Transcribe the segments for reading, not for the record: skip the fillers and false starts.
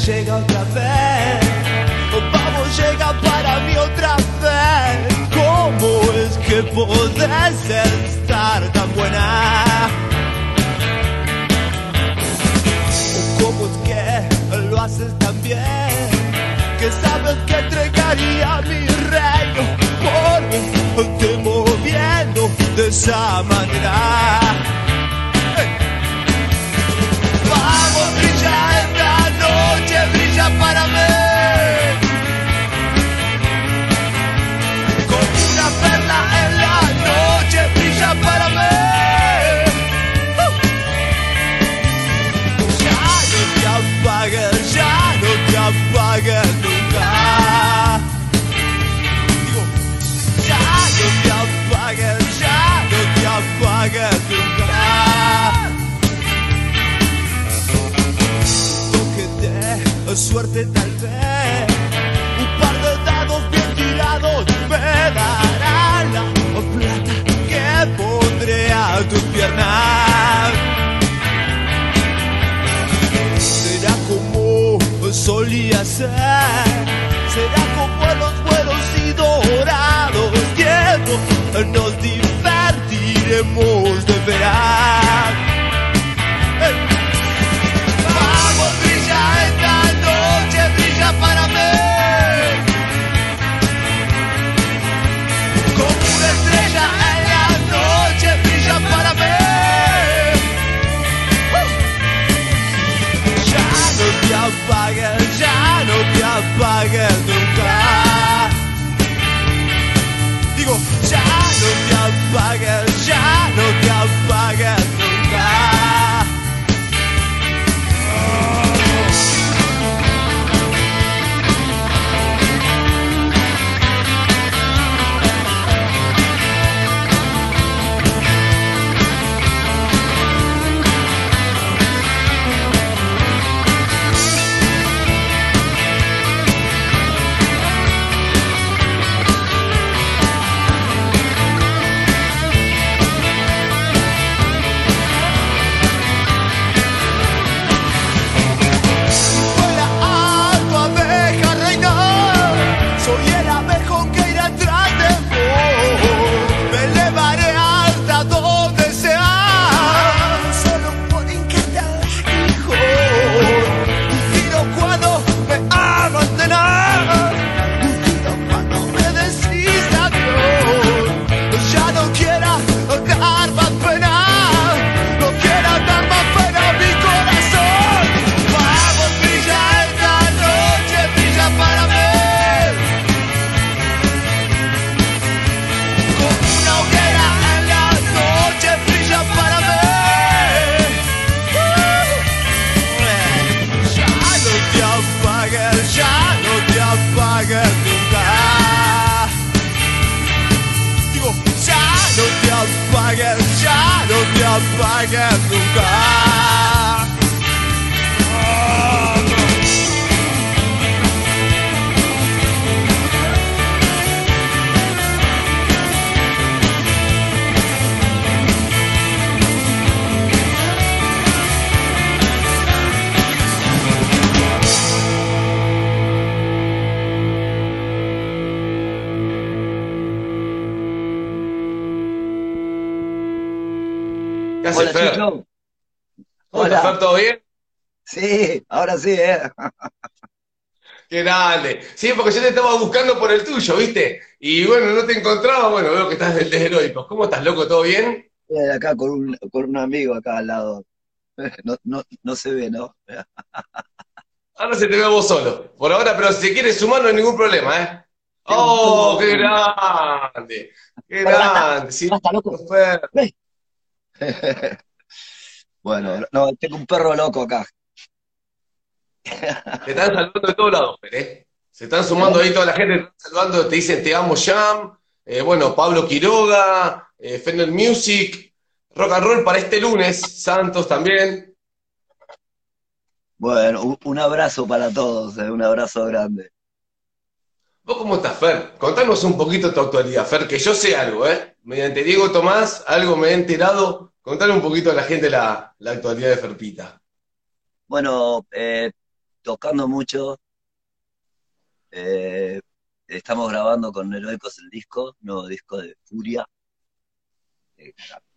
llega otra vez. Vamos, llega para mí otra vez. ¿Cómo es que podés estar tan buena? ¿Cómo es que lo haces tan bien? Que sabes que entregaría mi reino por te moviendo de esa manera. Vamos, brilla esta noche, brilla para mí. Como una perla en la noche, brilla para mí. Ya no te apagues nunca. Digo, ya no te apagues nunca. Toque de suerte tal vez, un par de dados bien tirados me darán la plata que pondré a tus piernas. Será como solía ser, será como en los buenos y dorados tiempos, nos divertiremos de veras. Vamos, brilla esta noche, brilla para mí. Como una estrella en la noche, brilla para mí. Ya no te apagues nunca. Digo, ya no te apagues nunca. Ya no te apagues nunca. ¿Qué haces, Hola, Fer? Chicho. ¿Cómo estás, Hola. Fer? ¿Todo bien? Sí, ahora sí, ¿eh? Qué grande. Sí, porque yo te estaba buscando por el tuyo, ¿viste? Y bueno, no te encontraba. Bueno, veo que estás desde Heroicos. ¿Cómo estás, loco? ¿Todo bien? Acá con un amigo acá al lado. No se ve, ¿no? Ahora se te ve a vos solo. Por ahora, pero si quieres sumar no hay ningún problema, ¿eh? Tengo un ¡Oh, qué perro. grande! ¡Qué Bueno, basta, grande! Sí, basta, loco. Fer. Ve. Bueno, no, tengo un perro loco acá. Te están saludando de todos lados, Fer, ¿eh? Se están sumando ahí toda la gente, te están saludando, te dicen te amo, Jam. Bueno, Pablo Quiroga, Fender Music, Rock and Roll para este lunes, Santos también. Bueno, un abrazo para todos, un abrazo grande. ¿Vos cómo estás, Fer? Contanos un poquito tu actualidad, Fer, que yo sé algo, ¿eh? Mediante Diego Tomás, algo me he enterado. Contale un poquito a la gente la actualidad de Ferpita. Bueno, tocando mucho. eh, Estamos grabando con Heroicos el disco, nuevo disco de Furia. eh,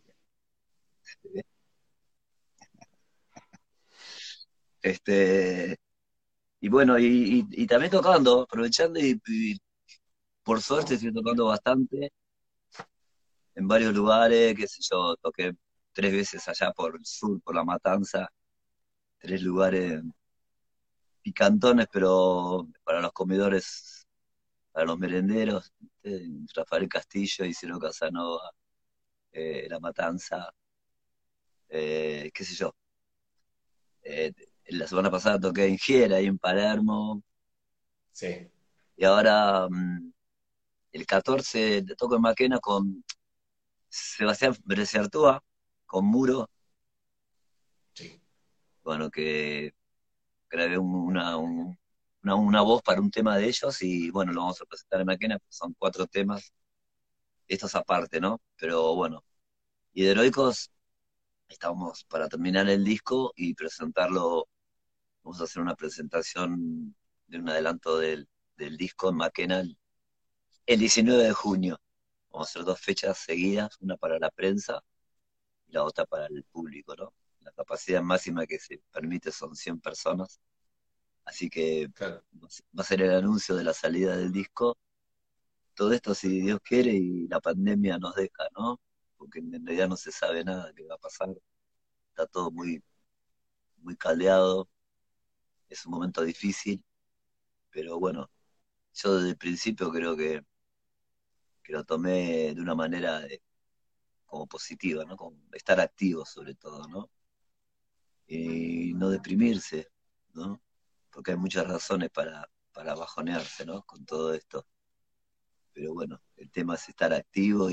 Este, y bueno, y también tocando, aprovechando y por suerte estoy tocando bastante en varios lugares, qué sé yo, toqué 3 veces allá por el sur, por La Matanza, 3 lugares picantones, pero para los comedores, para los merenderos, Rafael Castillo, Isidro Casanova, La Matanza, qué sé yo. Eh, la semana pasada toqué en Giera, ahí en Palermo, Sí, y ahora el 14 toco en Maquena con Sebastián Brecciartúa, con Muro, sí. bueno, que grabé una voz para un tema de ellos y bueno, lo vamos a presentar en Maquena, pues son 4 temas, estos aparte, ¿no? Pero bueno, y de Heroicos estamos para terminar el disco y presentarlo, vamos a hacer una presentación de un adelanto del disco en Maquena el 19 de junio. Vamos a hacer 2 fechas seguidas, una para la prensa y la otra para el público, ¿no? La capacidad máxima que se permite son 100 personas, así que Claro. va a ser el anuncio de la salida del disco. Todo esto, si Dios quiere y la pandemia nos deja, ¿no? Porque en realidad no se sabe nada que va a pasar, está todo muy, muy caldeado, es un momento difícil, pero bueno, yo desde el principio creo que lo tomé de una manera como positiva, ¿no? Como estar activo sobre todo, ¿no? Y no deprimirse, ¿no? Porque hay muchas razones para bajonearse, ¿no? Con todo esto. Pero bueno, el tema es estar activo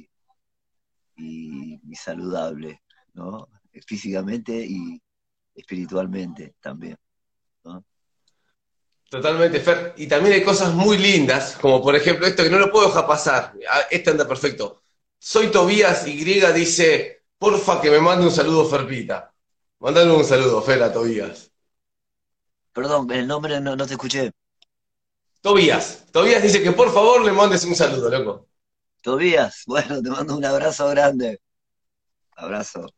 y saludable, ¿no? Físicamente y espiritualmente también, ¿no? Totalmente, Fer. Y también hay cosas muy lindas, como por ejemplo esto que no lo puedo dejar pasar. Este anda perfecto. Soy Tobías Y dice, porfa que me mande un saludo, Ferpita. Mandale un saludo, Fer, a Tobías. Perdón, el nombre no te escuché. Tobías. Tobías dice que por favor le mandes un saludo, loco. Tobías, bueno, te mando un abrazo grande. Abrazo.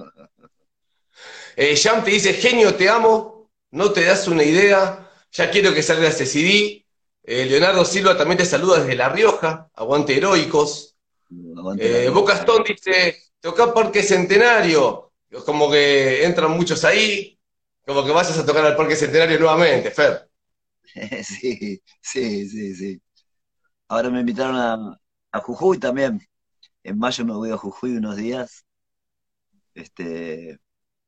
Jam te dice, genio, te amo. No te das una idea. Ya quiero que salga ese CD. Leonardo Silva también te saluda desde La Rioja. Aguante heroicos. Aguante la Boca Rioja. Stone dice, toca Parque Centenario. Como que entran muchos ahí. Como que vayas a tocar al Parque Centenario nuevamente, Fer. Sí, sí, sí, sí. Ahora me invitaron a Jujuy también. En mayo me voy a Jujuy unos días. Este,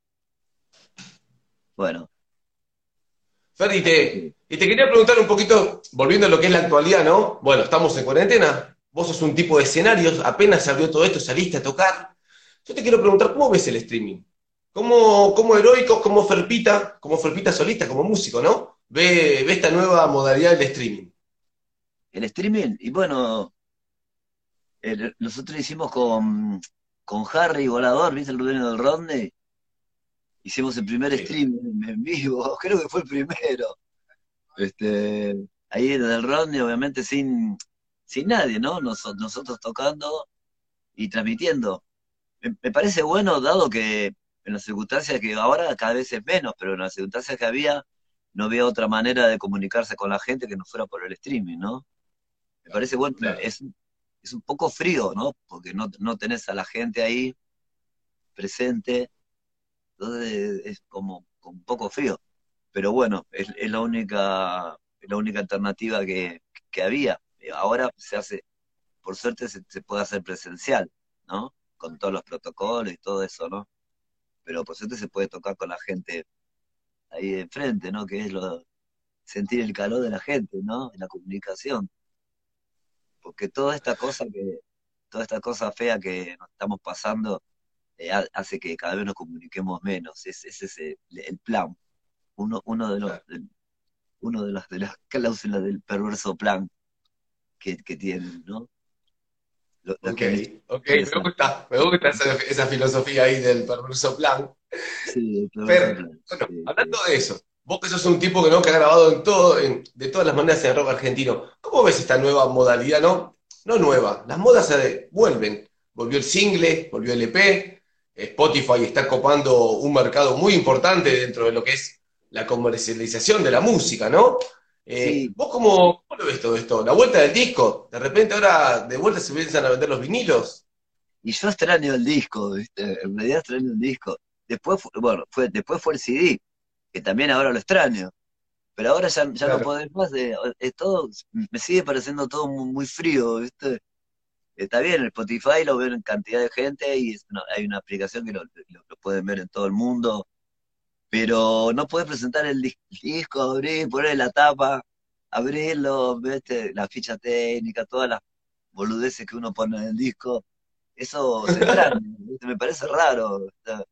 bueno, Fer, así que y te quería preguntar un poquito, volviendo a lo que es la actualidad, ¿no? Bueno, estamos en cuarentena. Vos sos un tipo de escenarios. Apenas se abrió todo esto, saliste a tocar. Yo te quiero preguntar, ¿cómo ves el streaming? ¿Cómo Heroicos, como Ferpita solista, como músico, ¿no? Ve esta nueva modalidad del streaming. el streaming, y bueno, nosotros hicimos con Harry Volador, ¿viste el dueño del Rodney? Hicimos el primer Sí, streaming en vivo, creo que fue el primero. Este, ahí desde el Rodney, obviamente sin nadie, ¿no? Nosotros tocando y transmitiendo. Me parece bueno, dado que en las circunstancias que ahora cada vez es menos, pero en las circunstancias que había, no había otra manera de comunicarse con la gente que no fuera por el streaming, ¿no? Me parece bueno, claro. es un poco frío, ¿no? Porque no tenés a la gente ahí presente, entonces es como un poco frío. Pero bueno, es la única alternativa que había. Ahora se hace, por suerte se puede hacer presencial, ¿no? Con todos los protocolos y todo eso, ¿no? Pero por suerte se puede tocar con la gente ahí de enfrente, ¿no? Que es sentir el calor de la gente, ¿no? En la comunicación. Porque toda esta cosa fea que nos estamos pasando, hace que cada vez nos comuniquemos menos. Ese es el plan. Uno de los, Claro. uno de las cláusulas del perverso plan que tienen, ¿no? Los Ok, que les ok, interesa. me gusta esa filosofía ahí del perverso plan. Sí, el perverso Fer, plan. bueno, Sí, hablando sí. de eso, vos que sos un tipo que, ¿no? que ha grabado en todo, de todas las maneras en el rock argentino, ¿cómo ves esta nueva modalidad, no? No nueva, las modas vuelven. Volvió el single, volvió el EP, Spotify está copando un mercado muy importante dentro de lo que es la comercialización de la música, ¿no? Sí, ¿Vos cómo lo ves todo esto? ¿La vuelta del disco? ¿De repente ahora de vuelta se empiezan a vender los vinilos? y yo extraño el disco, ¿viste? En realidad extraño el disco. Después, bueno, después fue el CD, que también ahora lo extraño. Pero ahora ya no Claro. podés más, es todo, me sigue pareciendo todo muy frío, ¿viste? Está bien, el Spotify lo ven en cantidad de gente y hay una aplicación que lo pueden ver en todo el mundo, pero no podés presentar el disco, abrir, poner la tapa, abrirlo, ¿viste? La ficha técnica, todas las boludeces que uno pone en el disco. Eso se extraña, ¿viste? Me parece raro, ¿viste?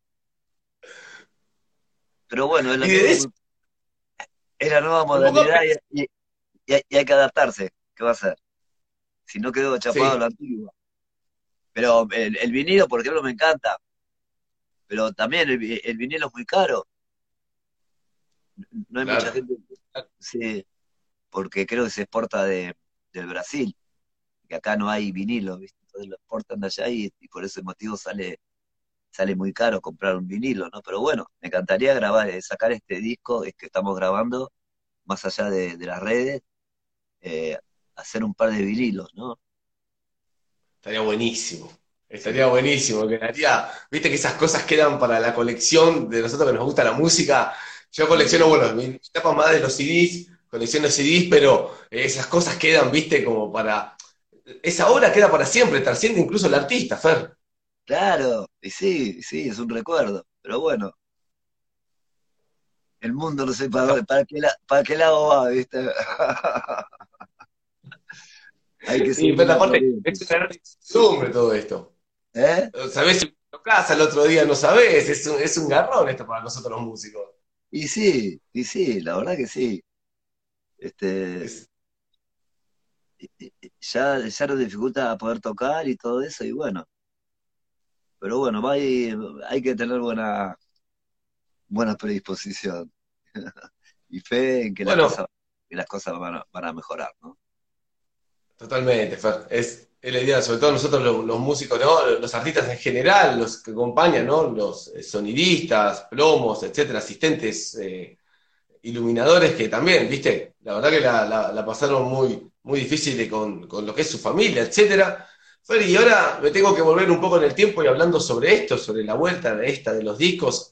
Pero bueno, Y de eso, es la nueva me pongo a modalidad pensar, y hay que adaptarse. ¿Qué va a hacer? Si no quedó chapado a sí, la antigua. Pero el vinilo, por ejemplo, me encanta. Pero también el vinilo es muy caro. No hay mucha claro. gente. Sí, porque creo que se exporta del Brasil. Que acá no hay vinilo, ¿viste? Entonces lo exportan de allá y por ese motivo sale muy caro comprar un vinilo, ¿no? Pero bueno, me encantaría grabar, sacar este disco es que estamos grabando, más allá de las redes, eh, hacer un par de vinilos, ¿no? Estaría buenísimo. Estaría buenísimo. Quedaría, viste que esas cosas quedan para la colección de nosotros que nos gusta la música. Yo colecciono, Sí. bueno, mi etapa más de los CDs, colecciono CDs, pero esas cosas quedan, viste, como para. Esa obra queda para siempre, trasciende incluso el artista, Fer. Claro, y sí, es un recuerdo. Pero bueno, el mundo no sé para qué lado va, ¿viste? Hay que Y seguir pero la aparte, corriente. es una gran incertidumbre todo esto. ¿Eh? Sabés si tocás al otro día, no sabés, es un garrón esto para nosotros los músicos. Y sí, la verdad que sí. Este, Es- ya nos dificulta poder tocar y todo eso, y bueno, pero bueno, hay que tener buena predisposición y fe en que bueno, que las cosas van a mejorar, ¿no? totalmente, Fer. Es la idea, sobre todo nosotros los músicos, ¿no? Los artistas en general, los que acompañan, ¿no? Los sonidistas, plomos, etcétera, asistentes, iluminadores que también, ¿viste? La verdad que la pasaron muy, muy difícil con lo que es su familia, etcétera. Fer, y ahora me tengo que volver un poco en el tiempo y hablando sobre esto, sobre la vuelta de esta de los discos.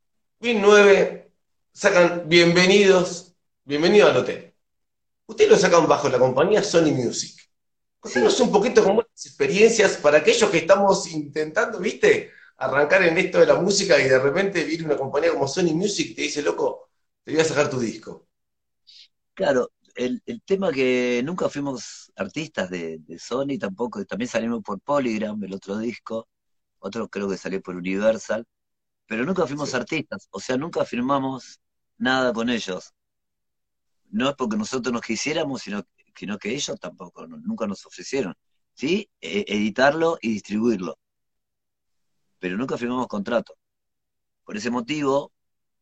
2009 sacan Bienvenido al Hotel. Ustedes lo sacan bajo la compañía Sony Music. Sí, Contanos un poquito cómo las experiencias para aquellos que estamos intentando, viste, arrancar en esto de la música y de repente viene una compañía como Sony Music y te dice, loco, te voy a sacar tu disco. claro, el tema que nunca fuimos artistas de Sony tampoco, también salimos por Polygram, el otro disco, otro creo que salió por Universal, pero nunca fuimos Sí. artistas, o sea, nunca firmamos nada con ellos. No es porque nosotros nos quisiéramos, sino que ellos tampoco, nunca nos ofrecieron. Sí, editarlo y distribuirlo, pero nunca firmamos contrato. Por ese motivo,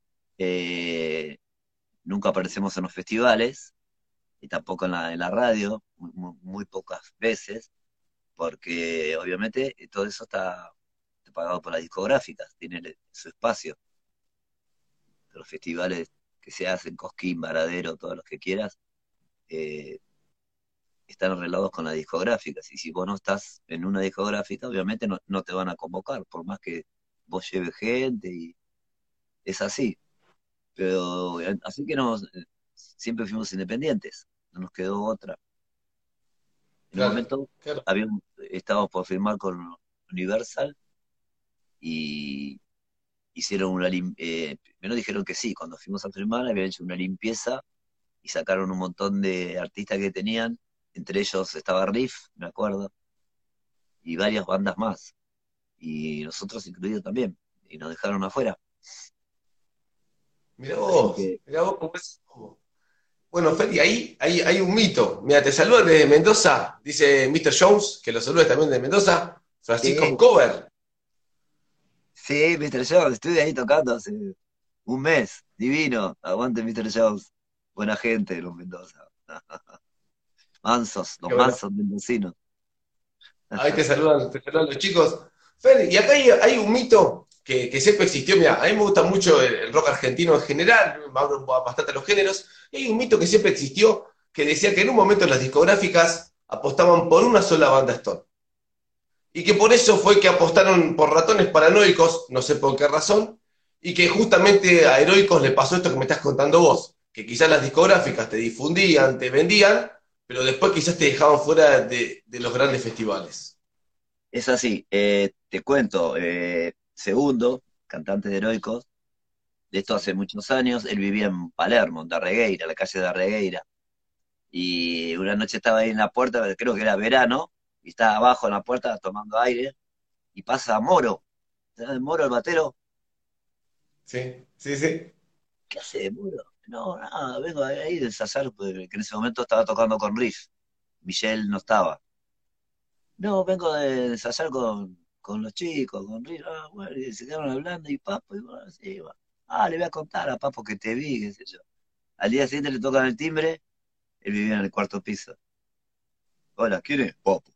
eh, nunca aparecemos en los festivales y tampoco en la radio, muy pocas veces, porque obviamente todo eso está pagado por las discográficas, tiene su espacio. Los festivales que se hacen, Cosquín, Varadero, todos los que quieras, eh, están arreglados con las discográficas. Y si vos no estás en una discográfica, obviamente no te van a convocar, por más que vos lleves gente y es así. Pero así que siempre fuimos independientes, no nos quedó otra. En un Claro, momento claro. estábamos por firmar con Universal y hicieron primero dijeron que sí, cuando fuimos a firmar habían hecho una limpieza y sacaron un montón de artistas que tenían, entre ellos estaba Riff, me acuerdo, y varias bandas más, y nosotros incluidos también, y nos dejaron afuera. Así que, Mirá vos cómo es. Bueno, Feli, ahí hay un mito. Mira, te saluda desde Mendoza, dice Mr. Jones, que lo saluda también de Mendoza, Francisco sí, Cover. sí, Mr. Jones, estuve ahí tocando Un mes, divino. Aguante, Mr. Jones. Buena gente, los Mendoza. Mansos, los Qué bueno. mansos mendocinos. Ahí te saludan los chicos. Fer, y acá hay un mito que siempre existió. Mira, a mí me gusta mucho el rock argentino en general, me abro bastante a los géneros. Y hay un mito que siempre existió que decía que en un momento las discográficas apostaban por una sola banda Stone. Y que por eso fue que apostaron por Ratones Paranoicos, no sé por qué razón, y que justamente a Heroicos le pasó esto que me estás contando vos, que quizás las discográficas te difundían, te vendían, pero después quizás te dejaban fuera de los grandes festivales. Es así, te cuento, Segundo, cantante de Heroicos, de esto hace muchos años, él vivía en Palermo, en Darregueira, la calle de Darregueira, y una noche estaba ahí en la puerta, creo que era verano, y estaba abajo en la puerta tomando aire, y pasa Moro, ¿sabes Moro el batero? Sí, sí, sí. ¿Qué hace Moro? No, nada, vengo de ahí de ensayar, porque en ese momento estaba tocando con Riff, Michelle no estaba. No, vengo de ensayar con los chicos, con Riff, bueno, y se quedaron hablando, y Papo, y bueno, sí, va. Le voy a contar a Papo que te vi, qué sé yo. Al día siguiente le tocan el timbre, él vivía en el cuarto piso. Hola, ¿quién es? Papo.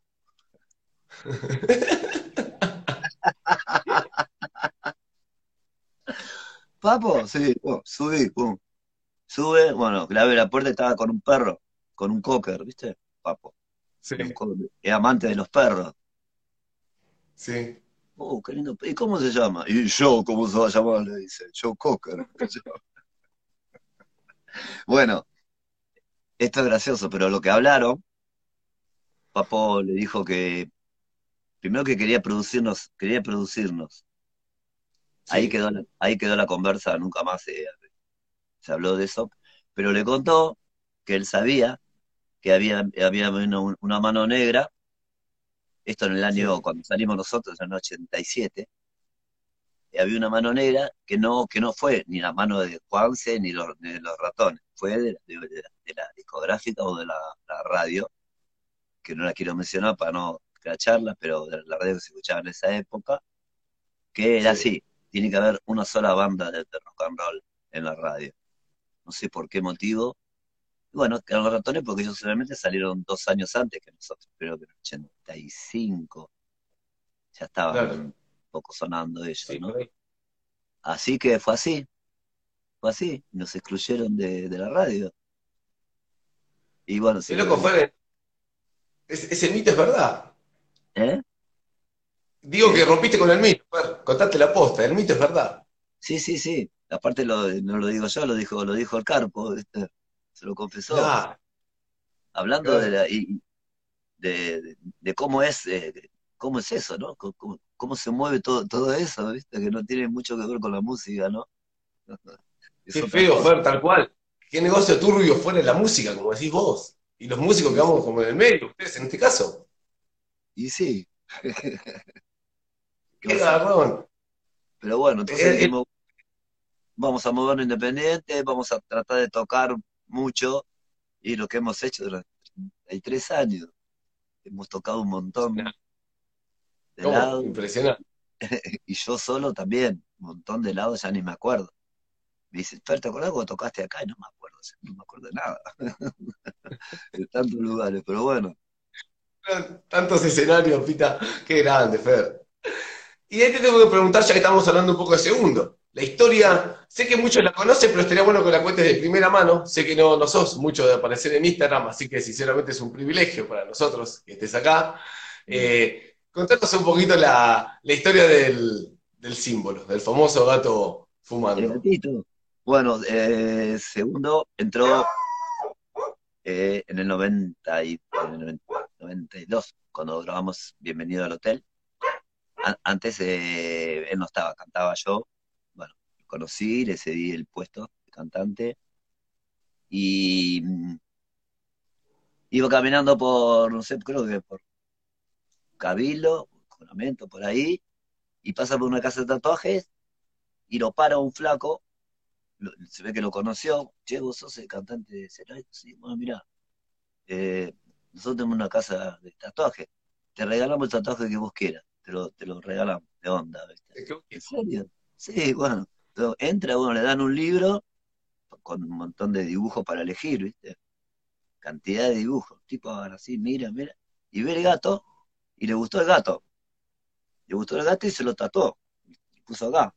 Papo, sí, subí, pum. Sube, bueno, le abre la puerta y estaba con un perro, con un cocker, ¿viste? Papo. Sí, Es amante de los perros. sí. Qué lindo. ¿Y cómo se llama? Y yo, ¿cómo se va a llamar? Le dice, Joe Cocker. Bueno, esto es gracioso, pero lo que hablaron, Papo le dijo que primero que quería producirnos. Sí, Ahí quedó la conversa, nunca más se habló de eso, pero le contó que él sabía que había una mano negra, esto en el año, sí. cuando salimos nosotros, en el 87, había una mano negra que no fue ni la mano de Juanse ni de los ratones, fue de la discográfica o de la radio, que no la quiero mencionar para no cracharla, pero de la radio que se escuchaba en esa época, que era Sí. así, tiene que haber una sola banda de rock and roll en la radio. No sé por qué motivo. Y bueno, que los ratones porque ellos solamente salieron 2 años antes que nosotros, creo que en el 85 ya estaban Claro, un poco sonando ellos, sí, ¿no? por ahí. Así que fue así, nos excluyeron de la radio. Y bueno, Qué loco, sí, Fer, ese mito es verdad. ¿eh? Digo que ¿Qué? rompiste con el mito, Fer, contaste la posta, el mito es verdad. Sí, sí, sí. Aparte no lo digo yo, lo dijo el Carpo, ¿viste? Se lo confesó. Claro, Hablando claro. de cómo es eso, ¿no? Cómo se mueve todo eso, ¿viste? Que no tiene mucho que ver con la música, ¿no? Es Qué otra feo, cosa. Fer, tal cual. Qué negocio turbio fuera de la música, como decís vos. Y los músicos que Y vamos sí, como en el medio, ustedes en este caso. y sí. ¿Qué va Qué a ser? garrón. Pero bueno, entonces Eh, eh, dijimos, vamos a movernos independiente, vamos a tratar de tocar mucho, y lo que hemos hecho durante 33 años, hemos tocado un montón de ¿Cómo? lados, Impresionante. y yo solo también, un montón de lados, ya ni me acuerdo. Me dice, Fer, ¿te acordás cuando tocaste acá? Y no me acuerdo, no me acuerdo de nada, de tantos lugares, pero bueno. Tantos escenarios, Pita. Qué grande, Fer. Y ahí te tengo que preguntar, ya que estamos hablando un poco de segundo. La historia, sé que muchos la conocen, pero estaría bueno que la cuentes de primera mano. Sé que no sos mucho de aparecer en Instagram, así que sinceramente es un privilegio para nosotros que estés acá. Contanos un poquito la historia del símbolo, del famoso gato El fumando. gatito. Bueno, segundo entró en el 92, cuando grabamos Bienvenido al Hotel. Antes él no estaba, cantaba yo. Bueno, lo conocí, le cedí el puesto de cantante y iba caminando por, no sé, creo que por Cabildo, Juramento, por ahí, y pasa por una casa de tatuajes y lo para un flaco, se ve que lo conoció. Che, vos sos el cantante de Cero. Sí, bueno, mirá, eh, nosotros tenemos una casa de tatuajes, te regalamos el tatuaje que vos quieras, te lo regalamos, de onda, ¿viste? ¿En serio? Sí, bueno. Entonces, entra, bueno, le dan un libro con un montón de dibujos para elegir, ¿viste? Cantidad de dibujos. Tipo, ahora así, mira, mira. Y ve el gato, y le gustó el gato. Le gustó el gato y se lo tatuó. Y puso acá.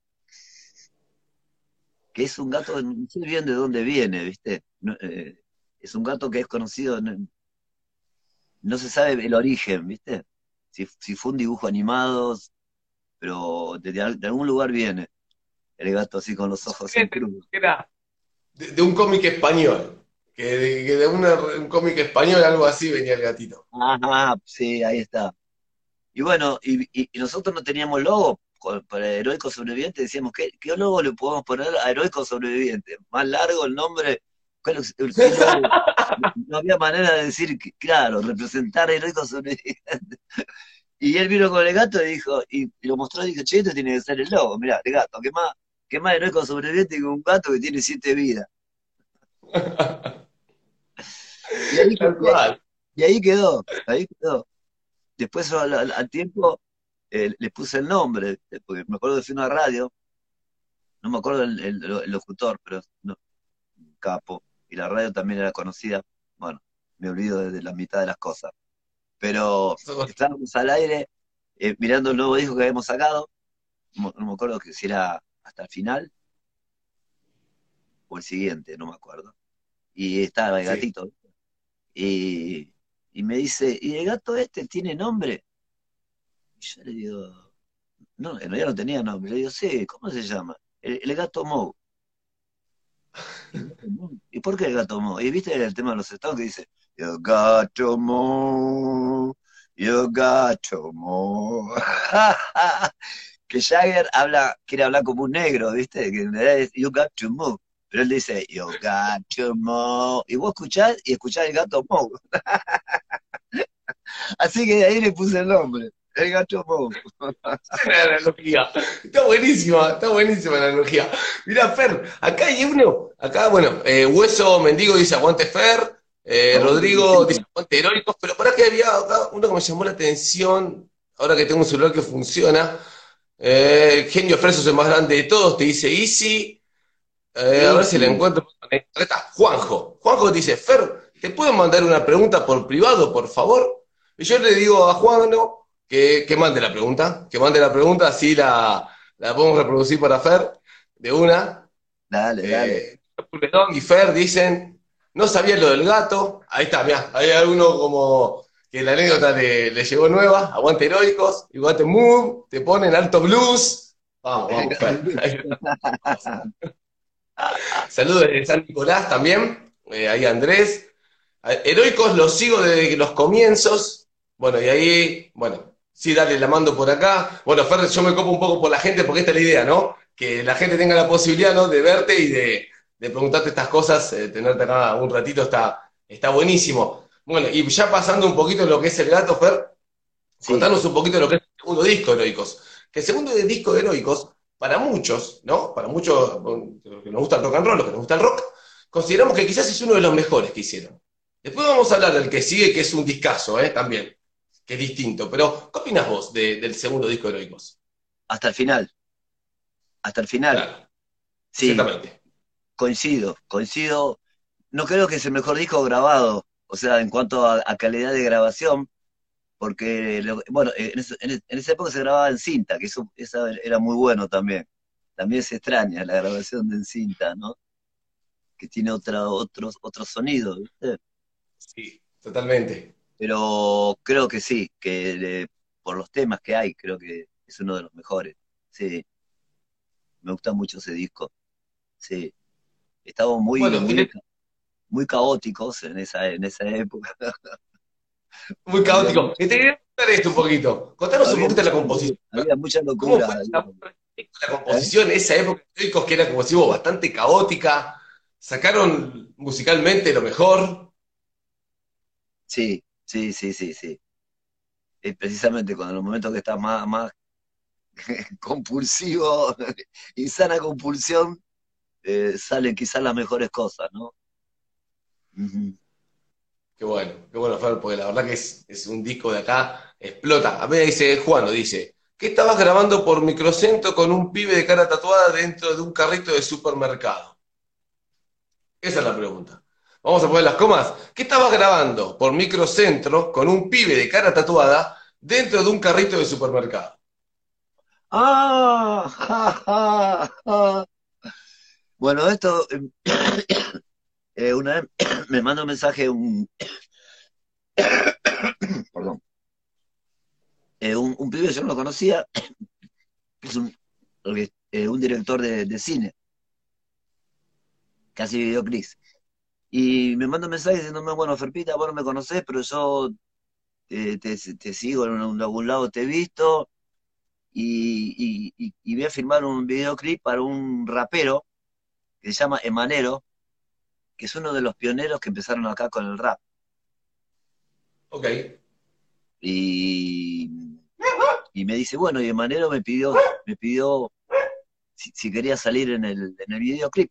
Que es un gato, no sé bien de dónde viene, ¿viste? Es un gato que es conocido, no, no se sabe el origen, ¿viste? Si fue un dibujo animado, pero de algún lugar viene. El gato así con los ojos en cruz. Era de un cómic español. Que de un cómic español, algo así, venía el gatito. Ajá, sí, ahí está. Y bueno, y nosotros no teníamos logo para Heroico Sobreviviente, decíamos, ¿qué logo le podemos poner a Heroico Sobreviviente? Más largo el nombre, ¿qué logo? No había manera de decir, claro, representar a Heroico Sobreviviente. Y él vino con el gato y dijo, y lo mostró y dijo, che, esto tiene que ser el logo, mirá, el gato, ¿qué más Heroico Sobreviviente que un gato que tiene 7 vidas? Y ahí, Tal cual. y ahí quedó, ahí quedó. Después al tiempo le puse el nombre, porque me acuerdo que fui a una radio, no me acuerdo el locutor, pero no, un capo, y la radio también era conocida, bueno, me olvido de la mitad de las cosas, pero estábamos al aire mirando el nuevo disco que habíamos sacado, no me acuerdo que si era hasta el final o el siguiente, no me acuerdo, y estaba el Sí. gatito, y, y me dice, ¿y el gato este tiene nombre? Y yo le digo, no, en realidad no tenía nombre. Le digo, sí, ¿cómo se llama? El gato Moe. ¿Y por qué el gato Moe? Y viste el tema de los estados que dice, el gato Moe, el gato Moe. Que Jagger quiere hablar como un negro, ¿viste? Que en realidad es You got to move. Pero él dice, You got to move. Y vos escuchás el gato Moe. Así que de ahí le puse el nombre, el gato Moe. La analogía. Está buenísima la analogía. Mirá, Fer, acá hay uno, acá, bueno, Hueso Mendigo dice aguante Fer, Rodrigo dice aguante Heroicos, pero para que había acá uno que me llamó la atención, ahora que tengo un celular que funciona, Genio Fer sos el más grande de todos, te dice Easy, a ver si le Sí, encuentro. Acá está Juanjo. Juanjo dice, Fer, ¿te puedo mandar una pregunta por privado, por favor? Y yo le digo a Juan, ¿no? Que mande la pregunta, así la podemos reproducir para Fer, de una. dale, dale. Puletón y Fer dicen, no sabía lo del gato. Ahí está, mirá, hay alguno como que la anécdota le llegó nueva, aguante heroicos, aguante mood, te ponen alto blues. Vamos, vamos, Fer. Ahí está. Saludos de San Nicolás también, ahí Andrés. Heroicos los sigo desde los comienzos. Bueno, y ahí, bueno, sí, dale, la mando por acá. Bueno, Fer, yo me copo un poco por la gente porque esta es la idea, ¿no? Que la gente tenga la posibilidad, ¿no? De verte y de preguntarte estas cosas, tenerte acá un ratito está buenísimo. Bueno, y ya pasando un poquito en lo que es el gato, Fer, Sí, contanos un poquito de lo que es el segundo disco de Heroicos. Que el segundo disco de Heroicos, para muchos, ¿no? Para muchos los que nos gusta el rock and roll, los que nos gusta el rock, consideramos que quizás es uno de los mejores que hicieron. Después vamos a hablar del que sigue, que es un discazo, también, que es distinto. Pero, ¿qué opinas vos del segundo disco de Heroicos? hasta el final, hasta el final. Claro, Sí, exactamente. coincido. No creo que es el mejor disco grabado, o sea, en cuanto a calidad de grabación, porque, bueno, en esa época se grababa en cinta, que eso era muy bueno también. También se extraña la grabación de en cinta, ¿no? Que tiene otros sonidos, ¿viste? Sí, totalmente. Pero creo que sí, por los temas que hay, creo que es uno de los mejores. Sí, me gusta mucho ese disco. Sí, estábamos Bueno, muy caóticos en esa época. muy Había caótico. mucha, Y te quería contar esto un poquito. Contanos un había poquito de la mucha locura, composición. había mucha ¿Cómo locura, fue digamos, la ¿eh? composición, esa época de Heroicos que era, como decimos, bastante caótica? ¿Sacaron musicalmente lo mejor? Sí, sí, sí, sí, sí. Precisamente cuando en los momentos que estás más compulsivo, insana compulsión, salen quizás las mejores cosas, ¿no? Ujú. Qué bueno, Fer, porque la verdad que es un disco de acá, explota. A mí dice Juan, dice, ¿Qué estabas grabando por microcentro con un pibe de cara tatuada dentro de un carrito de supermercado? Esa es la pregunta. Vamos a poner las comas. ¿Qué estabas grabando por microcentro con un pibe de cara tatuada dentro de un carrito de supermercado? ¡Ah! ¡Ja, ja, ja! Bueno, esto, una vez me manda un mensaje perdón, un pibe, yo no lo conocía, es un director de cine, que hace videoclips. Y me manda un mensaje diciéndome, bueno, Ferpita, vos no me conocés, pero yo te sigo en algún lado, te he visto, y voy a filmar un videoclip para un rapero que se llama Emanero, que es uno de los pioneros que empezaron acá con el rap. Ok. Y, y me dice, bueno, y Emanero me pidió si quería salir en el videoclip.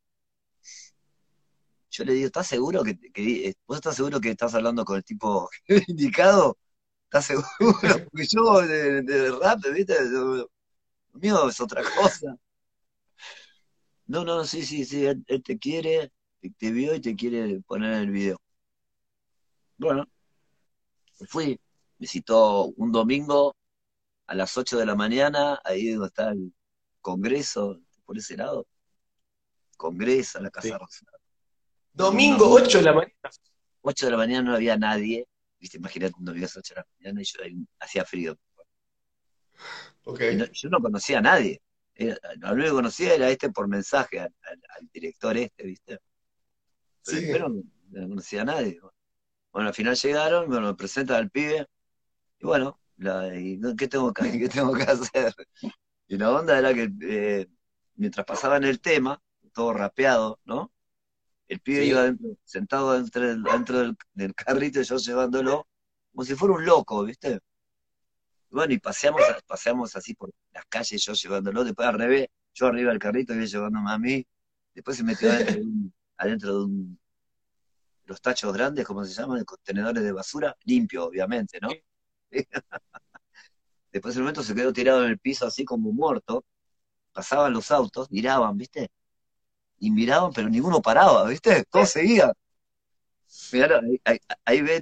Yo le digo, ¿estás seguro vos estás seguro que estás hablando con el tipo indicado? ¿Estás seguro? Porque yo de rap, ¿viste? Lo mío es otra cosa. No, no, sí, sí, sí, él te quiere, te vio y te quiere poner en el video. Bueno, fui, me citó un domingo a las 8 de la mañana, ahí donde está el Congreso, por ese lado, Congreso, la Casa Sí. Rosada. Un Domingo, domingo, 8 de la mañana. 8 de la mañana no había nadie, viste, imagínate un domingo a las 8 de la mañana y yo ahí hacía frío. Ok. Y yo no conocía a nadie. Lo único que conocía era por mensaje, al director ¿viste? Pero Sí. no conocía a nadie. Bueno, al final llegaron, bueno, me presentan al pibe, y bueno, ¿qué tengo que, qué tengo que hacer? Y la onda era que mientras pasaban el tema, todo rapeado, ¿no? El pibe iba Sí. sentado dentro del carrito y yo llevándolo, como si fuera un loco, ¿viste? Bueno, y paseamos así por las calles, yo llevándolo, después al revés, yo arriba del carrito y él llevándome a mí, después se metió adentro de los tachos grandes, ¿cómo se llaman? De contenedores de basura, limpio, obviamente, ¿no? Después en un momento se quedó tirado en el piso así como muerto, pasaban los autos, miraban, ¿viste? Y miraban, pero ninguno paraba, ¿viste? Todo seguía. Mirá, ahí ves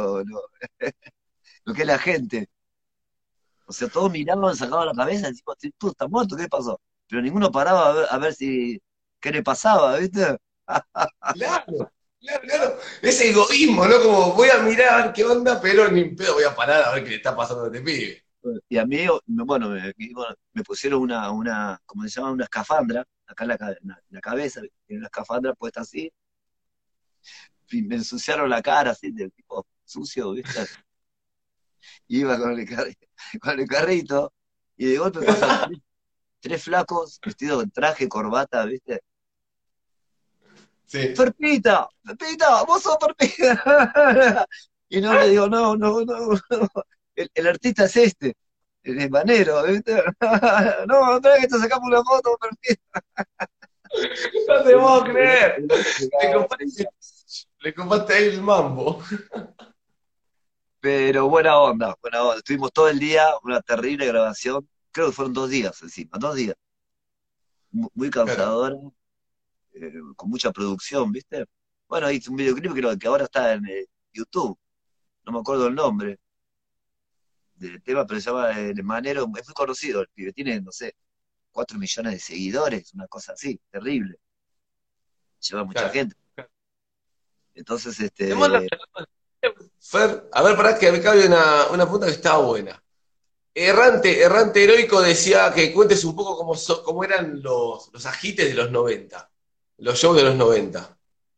lo que es la gente. O sea, todos miraban, sacaban la cabeza, y decían, "Este tipo está muerto, ¿qué pasó?" Pero ninguno paraba a ver si, qué le pasaba, ¿viste? Claro, claro, claro. Ese egoísmo, ¿no? Como voy a mirar a ver qué onda, pero ni en pedo voy a parar a ver qué le está pasando a este pibe. Y a mí, bueno, me pusieron ¿cómo se llama? Una escafandra, acá en la cabeza, tiene una escafandra puesta así, y me ensuciaron la cara así, del tipo sucio, ¿viste? Iba con el carrito, y de golpe pasan tres flacos vestidos de traje, corbata, ¿viste? Sí. Ferpita, Ferpita, vos sos Ferpita. Y no le digo, no, no, no, no. El artista es el Emanero, ¿viste? No, espera que te sacamos una foto, Ferpita. No te puedo creer. El loco se Le cagaba de compraste, risa. le compraste ahí el mambo. Pero buena onda, buena onda. Estuvimos todo el día, una terrible grabación. Creo que fueron 2 días encima, 2 días. Muy Claro, cansadora, con mucha producción, ¿viste? Bueno, hice un videoclip que ahora está en YouTube, no me acuerdo el nombre del tema, pero se llama El Manero, es muy conocido el pibe, tiene, no sé, 4 millones de seguidores, una cosa así, terrible, lleva mucha claro. gente. Entonces, Te manda Fer, a ver, pará, que acá hay una pregunta que estaba buena. Errante Heroico decía que cuentes un poco cómo eran los ajites de los 90, los shows de los 90.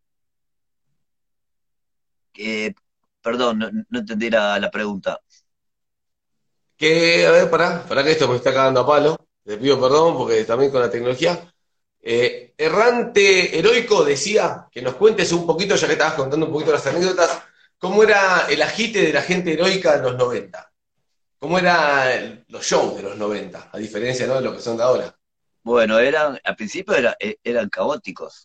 perdón, no entendí la pregunta. Que, a ver, pará que esto me está cagando a palo. Le pido perdón porque también con la tecnología. Errante Heroico decía que nos cuentes un poquito, ya que estabas contando un poquito las anécdotas, cómo era el agite de la gente heroica en los 90. Cómo eran los shows de los 90, a diferencia, ¿no?, de lo que son de ahora. Bueno, al principio eran caóticos,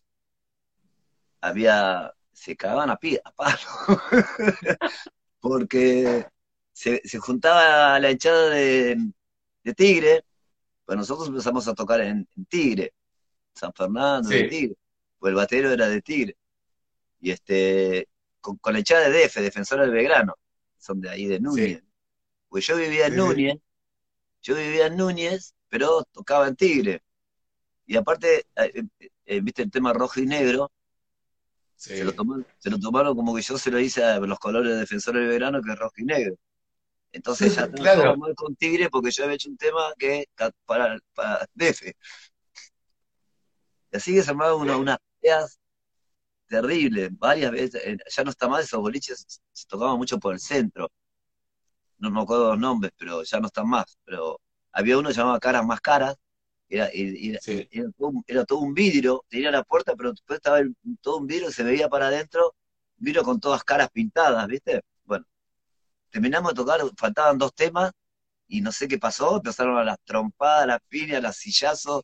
se cagaban a palo, porque se juntaba la hinchada de Tigre, pues nosotros empezamos a tocar en Tigre, San Fernando, de Sí, Tigre, pues el batero era de Tigre, y con la hinchada de DF, Defensor del Belgrano, son de ahí de sí, Núñez, pues sí, sí, Yo vivía en Núñez, pero tocaba en Tigre, y aparte, viste el tema rojo y negro, sí. se lo tomaron como que yo se lo hice a los colores de Defensor del Verano, que es rojo y negro. Entonces ya estaba todo Claro, mal con Tigre porque yo había hecho un tema para DF. Y así que se armaban unas peleas terribles, varias veces. Ya no está más, esos boliches se tocaban mucho por el centro. No me acuerdo los nombres, pero ya no están más. Pero había uno que se llamaba Caras Más Caras, sí. era todo un vidrio, tenía la puerta, pero después estaba todo un vidrio, se veía para adentro, vidrio con todas caras pintadas, ¿viste? Bueno, terminamos de tocar, faltaban 2 temas, y no sé qué pasó, empezaron a las trompadas, las piñas, las sillazos,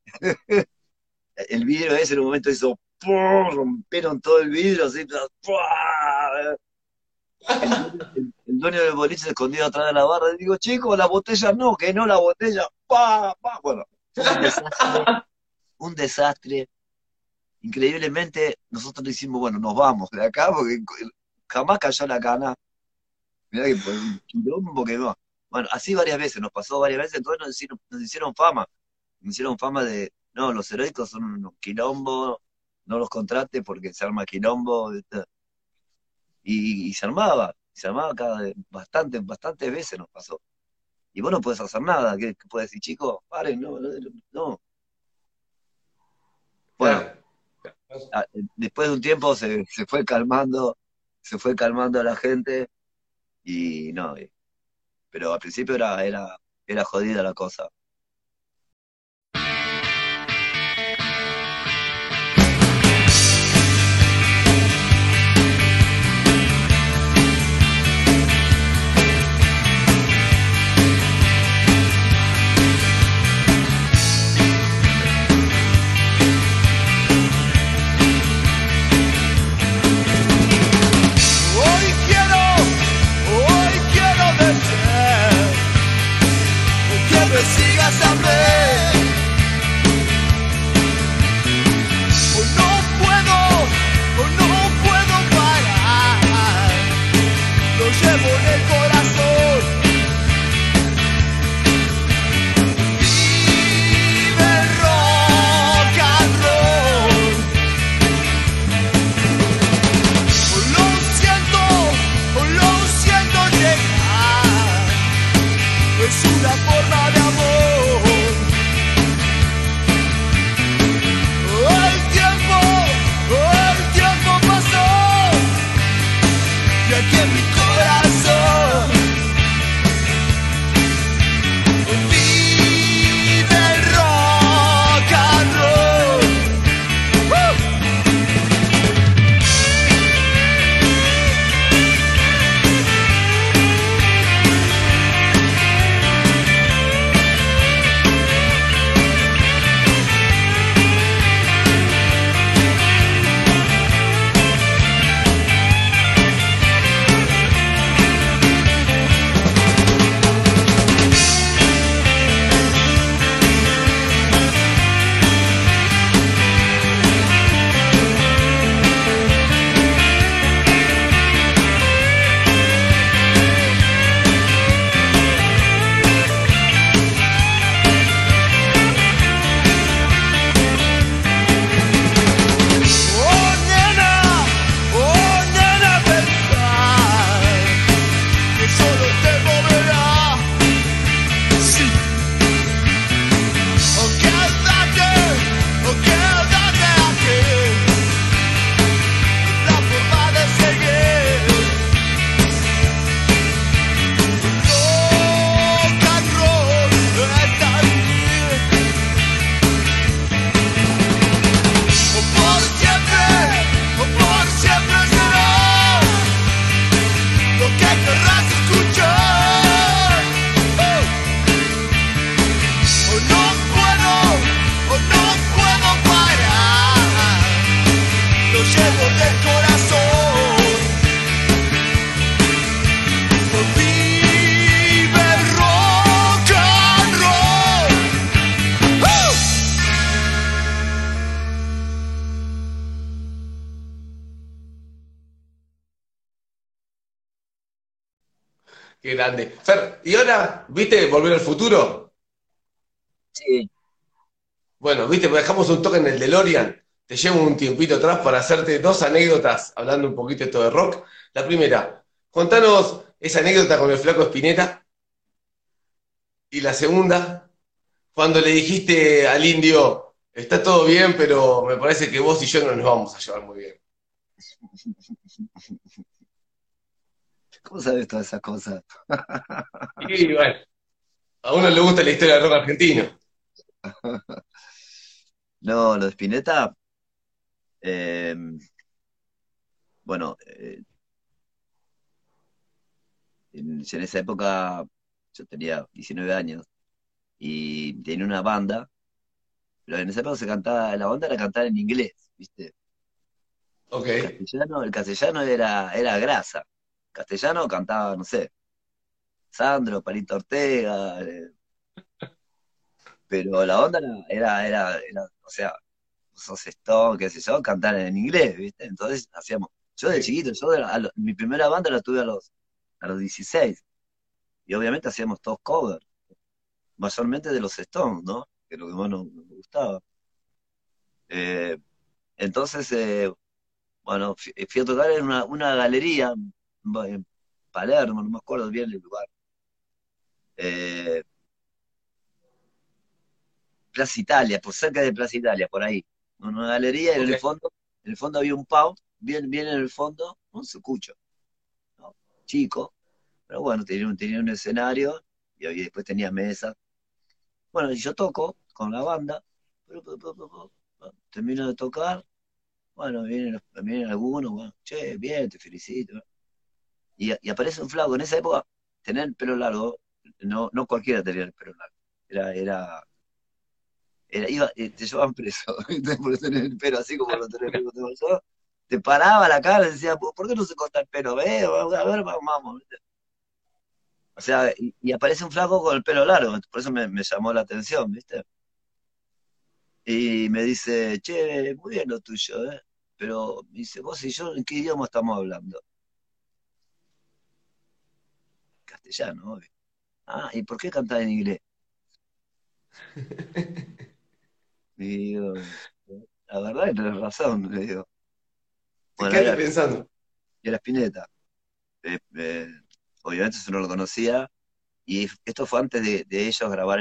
el vidrio ese en un momento hizo, ¡pum! Rompieron todo el vidrio, así, ¡pum! El dueño del boliche se escondió atrás de la barra, y digo, chicos, la botella no, que no la botella, ¡pa! ¡Pa! Bueno, fue un desastre. Increíblemente, nosotros decimos, bueno, nos vamos de acá porque jamás cayó la cana. Mirá que por un quilombo que no. Bueno, así varias veces, nos pasó varias veces, entonces nos hicieron fama. Nos hicieron fama de, no, los heroicos son unos quilombos, no los contrates porque se arma quilombo, ¿viste? Y se armaba bastantes veces nos pasó. Y vos no podés hacer nada, ¿qué puedes decir, chicos? Paren, no, no, no. Bueno, Claro. después de un tiempo se fue calmando la gente y no, pero al principio era jodida la cosa. Hoy quiero desear que me sigas a ver. Hoy no puedo parar. Lo llevo en el corazón. Vive el rock and roll. Lo siento llegar. Es una forma de amor. Qué grande. Fer, ¿y ahora, viste, Volver al Futuro? Sí, Bueno, viste, pues dejamos un toque en el DeLorean. Te llevo un tiempito atrás para hacerte dos anécdotas, hablando un poquito de esto de rock. La primera, contanos esa anécdota con el flaco Spinetta. Y la segunda, cuando le dijiste al indio, está todo bien, pero me parece que vos y yo no nos vamos a llevar muy bien. ¿cómo sabes todas esas cosas? Y bueno, a uno le gusta la historia del rock argentino. No, lo de Spinetta, eh, bueno, en esa época yo tenía 19 años y tenía una banda, pero en esa época se cantaba, la banda era cantar en inglés, ¿viste? Ok, El castellano era grasa. Castellano cantaba, no sé, Sandro, Palito Ortega, pero la onda o sea, sos Stone, qué sé yo, cantar en inglés, ¿viste? Entonces hacíamos, yo de sí, chiquito, mi primera banda la tuve a los 16, y obviamente hacíamos todos covers, mayormente de los Stones, ¿no? Que es lo que más nos gustaba. Eh, entonces, bueno, fui a tocar en una galería en Palermo, no me acuerdo bien el lugar. Eh, Plaza Italia, por cerca de Plaza Italia, por ahí. Una galería y ok. en el fondo había un pub, bien en el fondo, un sucucho, ¿no? Chico, pero bueno, tenía un escenario y ahí después tenía mesas. Bueno, y yo toco con la banda, termino de tocar, bueno, vienen algunos, bueno, che, bien, te felicito. Y aparece un flaco. En esa época, tener el pelo largo, no cualquiera tenía el pelo largo. Te llevaban preso, ¿viste? Por tener el pelo así como lo tengo yo. Te paraba la cara y decía, ¿por qué no se corta el pelo? A ver, vamos. ¿Viste? O sea, y aparece un flaco con el pelo largo, por eso me llamó la atención, ¿viste? Y me dice, che, muy bien lo tuyo, ¿eh? Pero me dice, vos y yo, ¿en qué idioma estamos hablando? Castellano, obvio. Ah, ¿y por qué cantar en inglés? Y digo, la verdad que tenés razón, le digo. Te Bueno, quedaste pensando. era Spinetta. Obviamente eso no lo conocía. Y esto fue antes de ellos grabar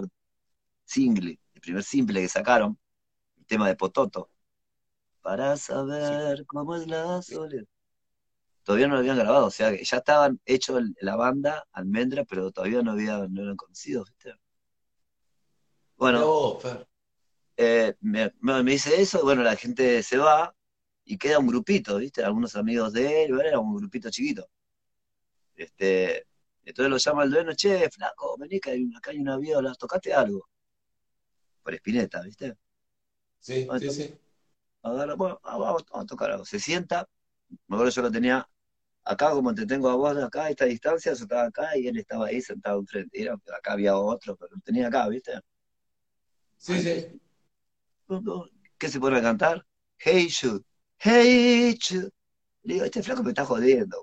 el primer simple que sacaron, el tema de Pototo. Para Sí, saber cómo es la soledad. Todavía no lo habían grabado, o sea que ya estaban hechos la banda, Almendra, pero todavía no eran conocidos, ¿viste? mirá Bueno, vos, Fer. me dice eso, y bueno, la gente se va y queda un grupito, ¿viste? Algunos amigos de él, ¿vale? Era un grupito chiquito. Este, entonces lo llama el dueño, che, flaco, vení que acá hay una viola, tocate algo. Por Spinetta, ¿viste? Sí, Bueno, sí, sí. agarra, bueno, vamos a tocar algo. Se sienta, me acuerdo yo lo tenía acá, como te tengo a vos acá a esta distancia, yo estaba acá y él estaba ahí sentado enfrente. Acá había otro, pero lo tenía acá, ¿viste? Sí, Bueno, sí. ¿qué se pone a cantar? Hey Jude, Hey Jude. Le digo, este flaco me está jodiendo.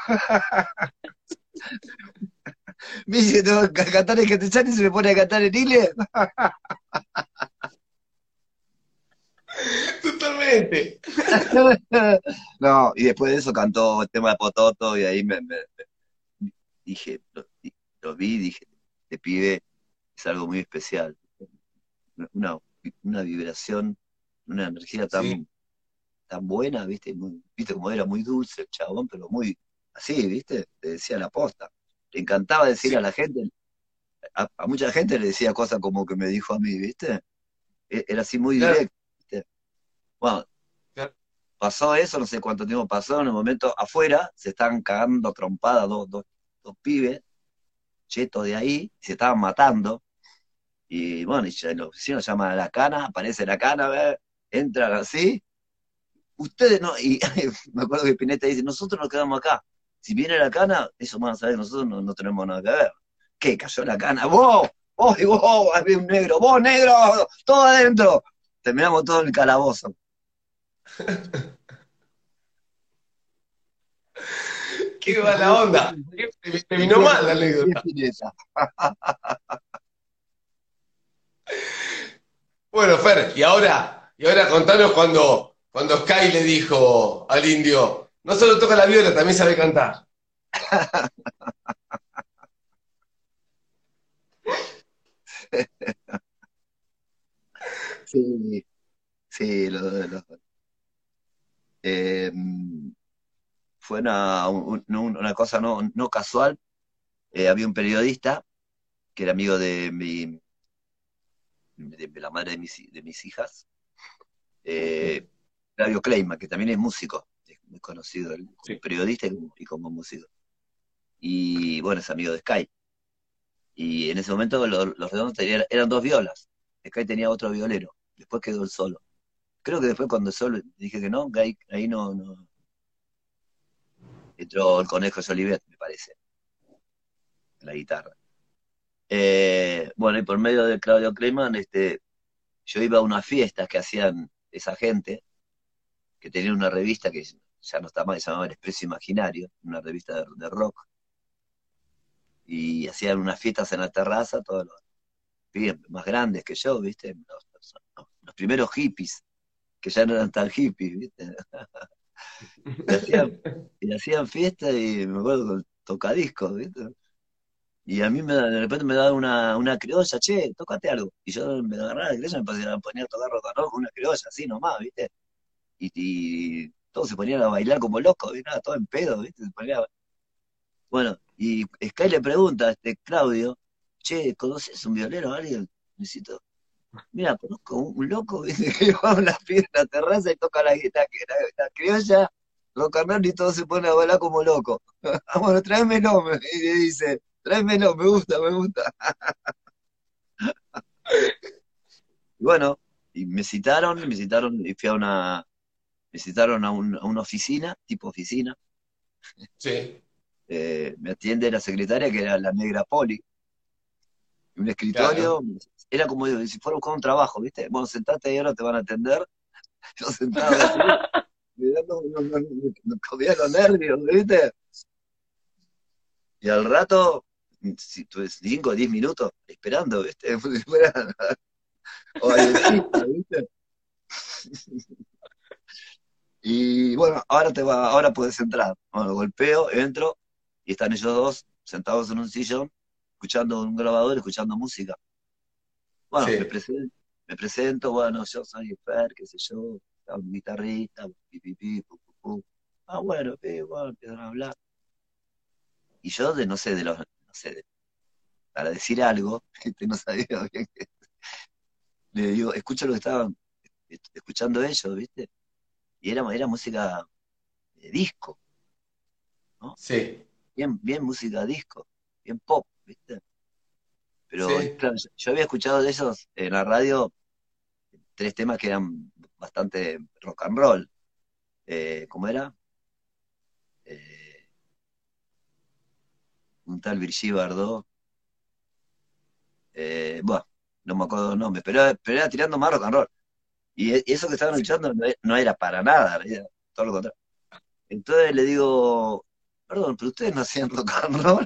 Me dice que tengo que cantar en castellano y se me pone a cantar en inglés. Totalmente. No, y después de eso cantó el tema de Pototo y ahí dije, lo vi y dije, este pibe es algo muy especial. Una, una vibración, una energía Sí, tan buena, ¿viste? ¿Viste cómo era? Muy dulce el chabón, pero muy así, ¿viste? Te decía la posta. Le encantaba decir a sí, la gente, a mucha gente le decía cosas como que me dijo a mí, ¿viste? Era así muy claro, directo, ¿viste? Bueno, claro. pasó eso, no sé cuánto tiempo pasó, en un momento afuera se estaban cagando a trompada dos pibes, chetos de ahí, se estaban matando, y bueno, y ya los vecinos llaman a la cana, aparece la cana, ¿ver? Entran así, ustedes no, y me acuerdo que Pineta dice, nosotros nos quedamos acá, si viene la cana, ellos van a saber que nosotros no tenemos nada que ver. ¿Qué? Cayó la cana, vos, había un negro, vos negro, todo adentro. Terminamos todo en el calabozo. qué mala onda. Te vino mal la anécdota. Bueno, Fer, y ahora contanos cuando Sky le dijo al indio, no solo toca la viola, también sabe cantar. Sí, sí, eh, fue una cosa no casual. Había un periodista que era amigo de la madre de mis hijas, eh, Flavio Kleiman, que también es músico, es muy conocido, él como Sí, periodista y como músico. Y bueno, es amigo de Sky. Y en ese momento los redondos eran dos violas. Sky tenía otro violero, después quedó él solo. Creo que después cuando solo dije que no, que ahí no entró el Conejo Jolivet, me parece, en la guitarra. Bueno, y por medio de Claudio Kleiman, yo iba a unas fiestas que hacían esa gente, que tenía una revista que ya no está más, se llamaba El Expreso Imaginario, una revista de rock, y hacían unas fiestas en la terraza, todos los pibes más grandes que yo, ¿viste? Los primeros hippies, que ya no eran tan hippies, ¿viste? Y hacían fiestas y me acuerdo con tocadiscos, ¿viste? Y a mí de repente me daba una criolla, che, tócate algo. Y yo me agarraba la criolla y me ponía a tocar rock and roll con una criolla, así nomás, ¿viste? Y todos se ponían a bailar como locos, ¿viste? Nada, todo en pedo, ¿viste? Bueno, y Sky le pregunta a Claudio, che, ¿conoces un violero a alguien? Necesito. Mira, conozco un loco, ¿viste? Que va a una fiesta en la terraza y toca la guitarra, la criolla, rock and roll y todos se ponen a bailar como locos. Ah, bueno, tráemelo, y le dice, tráemelo, me gusta, me gusta. Y bueno, y me citaron y fui me citaron a una oficina, tipo oficina. sí, Me atiende la secretaria, que era la negra Poli, y un escritorio, claro. era como si fuera a buscar un trabajo, ¿viste? Bueno, sentate ahí, ahora te van a atender. Yo sentado así, mirando, me comía los nervios, ¿viste? Y al rato, si tuve 5 o 10 minutos esperando, ¿viste? Como si fuera balletista, ¿viste? Y bueno, ahora puedes entrar. Bueno, golpeo, entro, y están ellos dos sentados en un sillón, escuchando un grabador, escuchando música. Bueno, Sí. me presento, bueno, yo soy Fer, qué sé yo, un guitarrista, pi, pu, pu, pu. Ah, bueno, bueno, empiezan a hablar. Y yo no sé, no sé, para decir algo, no sabía bien, le digo, escucho lo que estaban escuchando ellos, ¿viste? Y era música de disco, ¿no? Sí, Bien, bien música disco, bien pop, ¿viste? Pero sí. claro, yo había escuchado de ellos en la radio tres temas que eran bastante rock and roll. ¿Cómo era? Eh, un tal Brigitte Bardot. Bueno, no me acuerdo los nombres, pero era tirando más rock and roll. Y eso que estaban Sí. escuchando no era para nada, era todo lo contrario. Entonces le digo, perdón, pero ustedes no hacían rock and roll.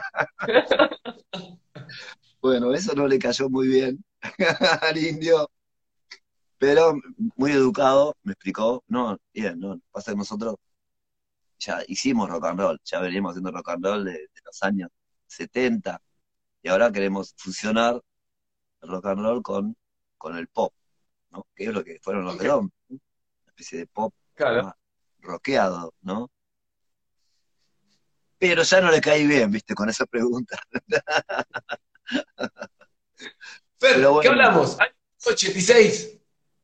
Bueno, eso no le cayó muy bien al indio, pero muy educado, me explicó, no, bien, no, pasa que nosotros ya hicimos rock and roll, ya veníamos haciendo rock and roll de los años 70, y ahora queremos fusionar el rock and roll con el pop, ¿no? Que es lo que fueron los Ok, Redondos, ¿no? Una especie de pop claro. más rockeado, ¿no? Pero ya no le caí bien, viste, con esa pregunta. Pero Fer, ¿qué bueno, hablamos? Año 86.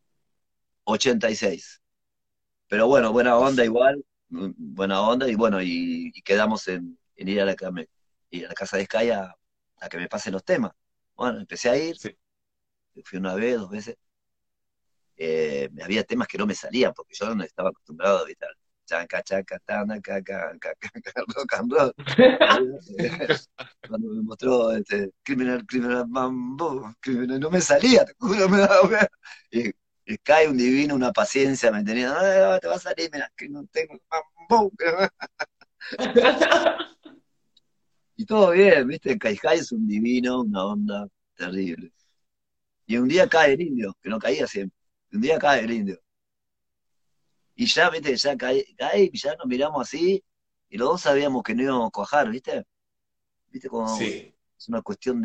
86. Pero bueno, buena onda igual, buena onda, y bueno, y quedamos en ir ir a la casa de Sky a que me pasen los temas. Bueno, empecé a ir, Sí. fui una vez, dos veces. Había temas que no me salían, porque yo no estaba acostumbrado, ¿viste? Al Chanca, chaca, tana, caca, caca, rock and roll. Cuando me mostró Criminal Bamboo, Criminal, no me salía, te juro, me daba. Y, y cae un divino, una paciencia, me tenía, "Ah, te va a salir, mira, que no tengo bambú". Y todo bien, ¿viste? Caijai es un divino, una onda terrible. Y un día cae el indio, que no caía siempre. Y un día cae el indio. Y ya, ¿viste? Ya cae y ya nos miramos así, y los dos sabíamos que no íbamos a cuajar, ¿viste? ¿Viste? Como Sí, es una cuestión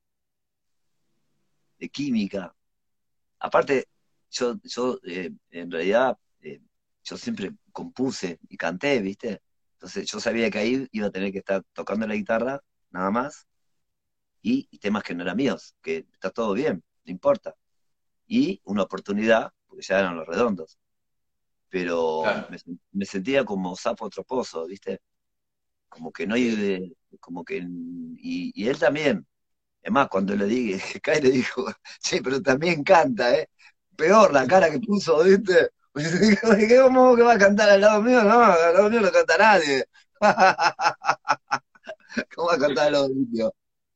de química. Aparte, yo en realidad, yo siempre compuse y canté, ¿viste? Entonces yo sabía que ahí iba a tener que estar tocando la guitarra, nada más, y temas que no eran míos, que está todo bien, no importa. Y una oportunidad, porque ya eran los redondos, pero claro. me sentía como sapo troposo, ¿viste? Como que no Sí. hay, como que, y él también. Es más, cuando le dije, Kai le dijo, sí, pero también canta, ¿eh? Peor la cara que puso, ¿viste? ¿Cómo que va a cantar al lado mío? No, al lado mío no canta nadie. ¿Cómo va a cantar al lado mío?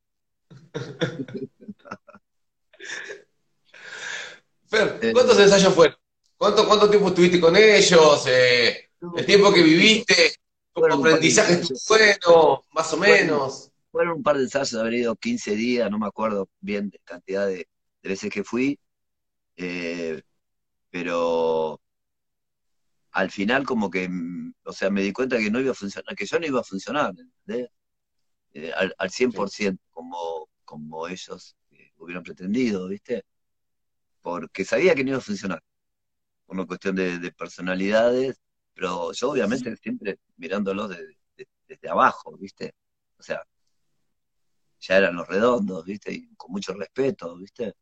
Fer, ¿cuántos Eh, ensayos fueron? ¿Cuánto tiempo estuviste con ellos? ¿El no, tiempo que poquito. viviste como Fueron un par de aprendizaje estuvo ensayos. bueno, más o Fueron, menos? fueron un par de ensayos, haber ido 15 días, no me acuerdo bien de cantidad de veces que fui, eh, pero al final como que, o sea, me di cuenta que no iba a funcionar, que yo no iba a funcionar, ¿entendés? Al Sí, 100% como ellos hubieran pretendido, ¿viste? Porque sabía que no iba a funcionar, por una cuestión de personalidades, pero yo obviamente siempre mirándolos desde abajo, ¿viste? O sea, ya eran los redondos, ¿viste? Y con mucho respeto, ¿viste?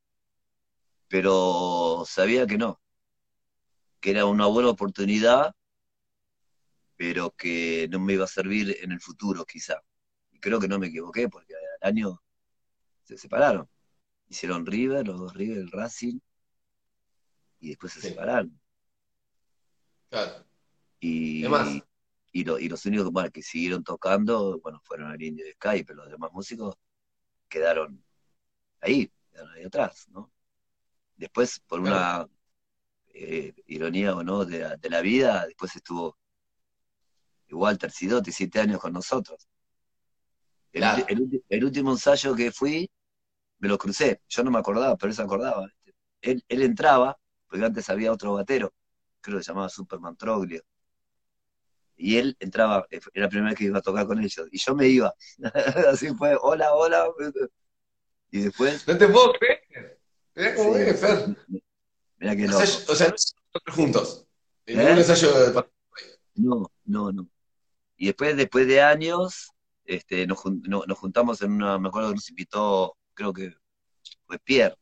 Pero sabía que no, que era una buena oportunidad, pero que no me iba a servir en el futuro, quizá. Y creo que no me equivoqué, porque al año se separaron. Hicieron River, los dos River, el Racing, y después se sí, separaron. claro. Es Y, más, y los únicos bueno, que siguieron tocando, bueno, fueron el Indio de Sky, pero los demás músicos quedaron quedaron ahí atrás, ¿no? Después, por claro, una ironía o no de la vida, después estuvo Walter Sidotti 7 años con nosotros. claro. El último ensayo que fui, me lo crucé, yo no me acordaba, pero él se acordaba. ¿Viste? Él entraba, porque antes había otro batero, creo que se llamaba Superman Troglio, y él entraba, era la primera vez que iba a tocar con ellos, y yo me iba. Así fue, hola, hola, y después, No te puedo creer. Mirá cómo sí, es, Fer. mirá qué loco. O sea, no hicieron tocar juntos. En ningún ¿Eh? ensayo de... No, no, no. Y después de años, nos juntamos en una, me acuerdo que nos invitó, creo que fue Pierre,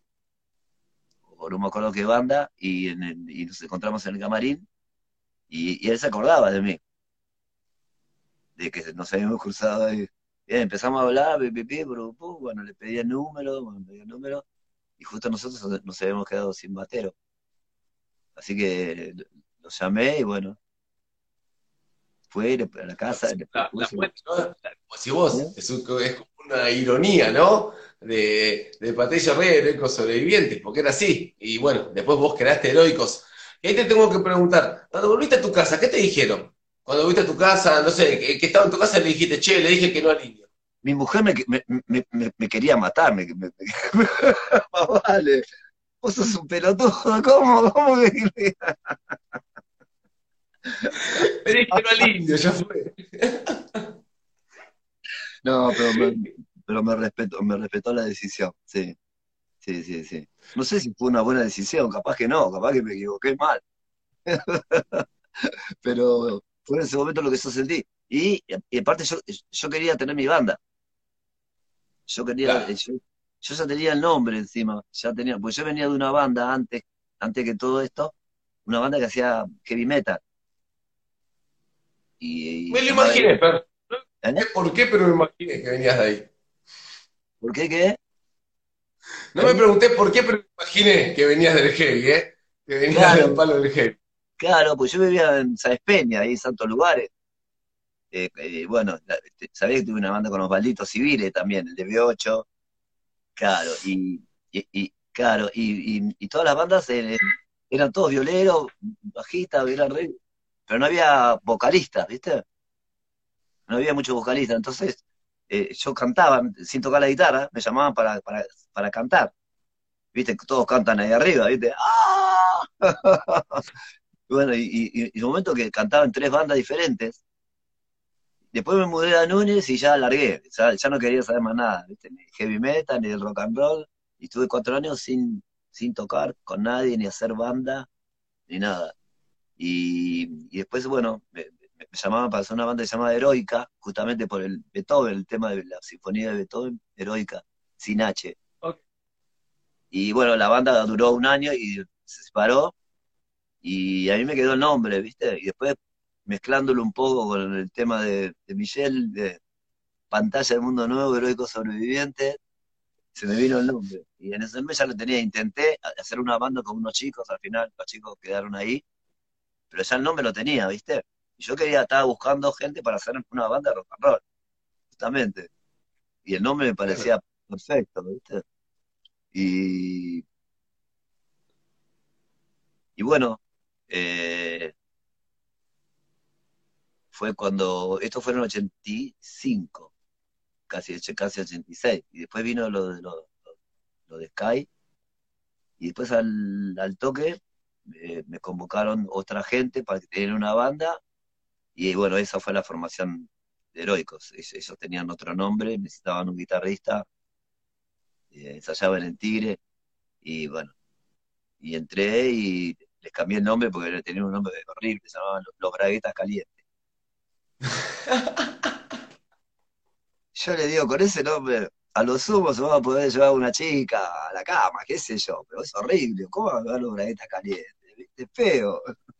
o no me acuerdo qué banda, y nos encontramos en el camarín, y él se acordaba de mí, de que nos habíamos cruzado ahí. Bien, empezamos a hablar, pi, pi, pi, bueno, le pedía el número, bueno, me pedía el número, y justo nosotros nos habíamos quedado sin batero. Así que lo llamé y bueno, fue a la casa, Sí, después la puse, fuente, ¿no? Como si vos, ¿eh? es como una ironía, ¿no? De Patricio Rey, Heroicos Sobrevivientes, porque era así. Y bueno, después vos creaste Heroicos. Y ahí te tengo que preguntar, cuando volviste a tu casa, ¿qué te dijeron? Cuando volviste a tu casa, no sé, que estaba en tu casa y le dijiste, che, le dije que no al niño. Mi mujer me quería matar, vale, vos sos un pelotudo, ¿cómo que? Le dije que no al indio, ya fue. No, pero me respetó la decisión, sí, sí, sí, sí. No sé si fue una buena decisión, capaz que no, capaz que me equivoqué mal, pero fue en ese momento lo que yo sentí. Y aparte yo quería tener mi banda, yo quería, Claro. yo ya tenía el nombre encima, ya tenía, pues yo venía de una banda antes que todo esto, una banda que hacía heavy metal, y Me lo sonaba, imaginé, pero no ¿eh? sé por qué, pero me imaginé que venías de ahí. ¿Por qué qué? No me ¿Eh? pregunté por qué, pero me imaginé que venías del heavy, ¿eh? Que venías del Claro, palo del heavy. claro, pues yo vivía en Sáenz Peña, ahí en Santos Lugares. Bueno, sabía que tuve una banda con los Malditos Civiles también, el de B8, claro, claro, y todas las bandas eran todos violeros, bajistas, pero no había vocalistas, ¿viste? no había muchos vocalistas, entonces yo cantaba sin tocar la guitarra, me llamaban para cantar, viste, todos cantan ahí arriba, viste, ¡ah! Bueno, y un momento que cantaba en 3 bandas diferentes, después me mudé a Núñez y ya largué, ya no quería saber más nada, ¿viste? Ni heavy metal, ni el rock and roll, y estuve 4 años sin tocar con nadie, ni hacer banda, ni nada. Y después, bueno, me llamaban para hacer una banda llamada Heroica, justamente por el Beethoven, el tema de la sinfonía de Beethoven, Heroica, sin H. Ok. Y bueno, la banda duró un año y se separó, y a mí me quedó el nombre, ¿viste? Y después, mezclándolo un poco con el tema de Michelle, de Pantalla del Mundo Nuevo, Heroico Sobreviviente, se me vino el nombre. Y en ese mes ya lo tenía, intenté hacer una banda con unos chicos, al final los chicos quedaron ahí, pero ya el nombre lo tenía, ¿viste? Y yo estaba buscando gente para hacer una banda de rock and roll, justamente. Y el nombre me Bueno, parecía perfecto, ¿viste? Y, y bueno, eh, fue cuando, esto fue en el 85, casi 86. Y después vino lo de Sky, y después al toque me convocaron otra gente para que tener una banda, y bueno, esa fue la formación de Heroicos. Ellos tenían otro nombre, necesitaban un guitarrista, ensayaban en Tigre, y bueno, y entré y les cambié el nombre porque tenían un nombre horrible, se llamaban Los Braguetas Calientes. Yo le digo, con ese nombre, a lo sumo se va a poder llevar a una chica a la cama, qué sé yo, pero es horrible, ¿cómo va a llevar Los Braguetas Calientes? ¿Viste? Feo.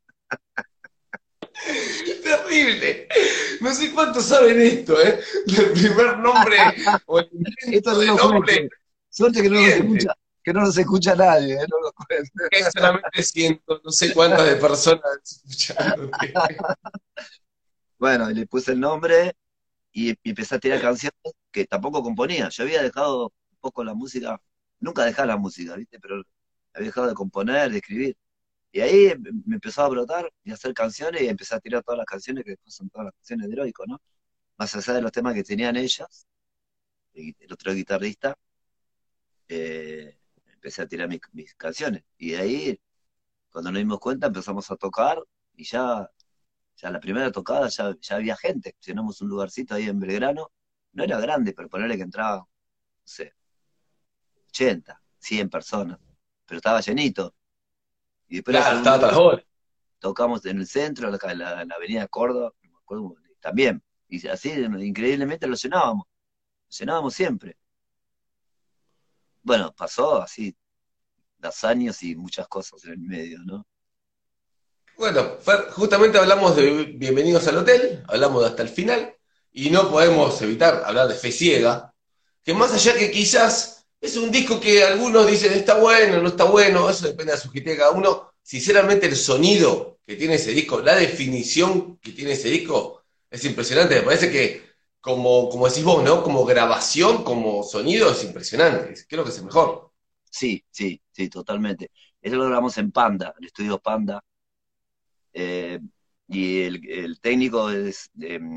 terrible. No sé cuántos saben esto, ¿eh? Del primer nombre o el Esto intento no de lo nombre cuento. Suerte cliente. que no nos escucha nadie, no lo cuento. Que solamente siento no sé cuántas de personas escuchándote. Bueno, y le puse el nombre y empecé a tirar canciones que tampoco componía. Yo había dejado un poco la música, nunca dejé la música, ¿viste? Pero había dejado de componer, de escribir. Y ahí me empezó a brotar y a hacer canciones y empecé a tirar todas las canciones que después son todas las canciones de Heroico, ¿no? Más allá de los temas que tenían ellas, el otro guitarrista, empecé a tirar mis canciones. Y de ahí, cuando nos dimos cuenta, empezamos a tocar y ya la primera tocada ya había gente. Llenamos un lugarcito ahí en Belgrano. No era grande, pero ponerle que entraba, no sé, 80, 100 personas. Pero estaba llenito. Y después la Claro, segunda estaba tras vez horas. tocamos en el centro, en la avenida Córdoba, no me acuerdo, también. Y así, increíblemente, lo llenábamos. Lo llenábamos siempre. Bueno, pasó así 2 años y muchas cosas en el medio, ¿no? Bueno, Fer, justamente hablamos de Bienvenidos al Hotel, hablamos de hasta el final, y no podemos evitar hablar de Fe Ciega, que más allá que quizás es un disco que algunos dicen está bueno, no está bueno, eso depende de la subjetividad de cada uno. Sinceramente, el sonido que tiene ese disco, la definición que tiene ese disco, es impresionante. Me parece que, como decís vos, ¿no? Como grabación, como sonido, es impresionante. Creo que es el mejor. Sí, sí, sí, totalmente. Eso lo grabamos en Panda, el estudio Panda. eh, y el técnico es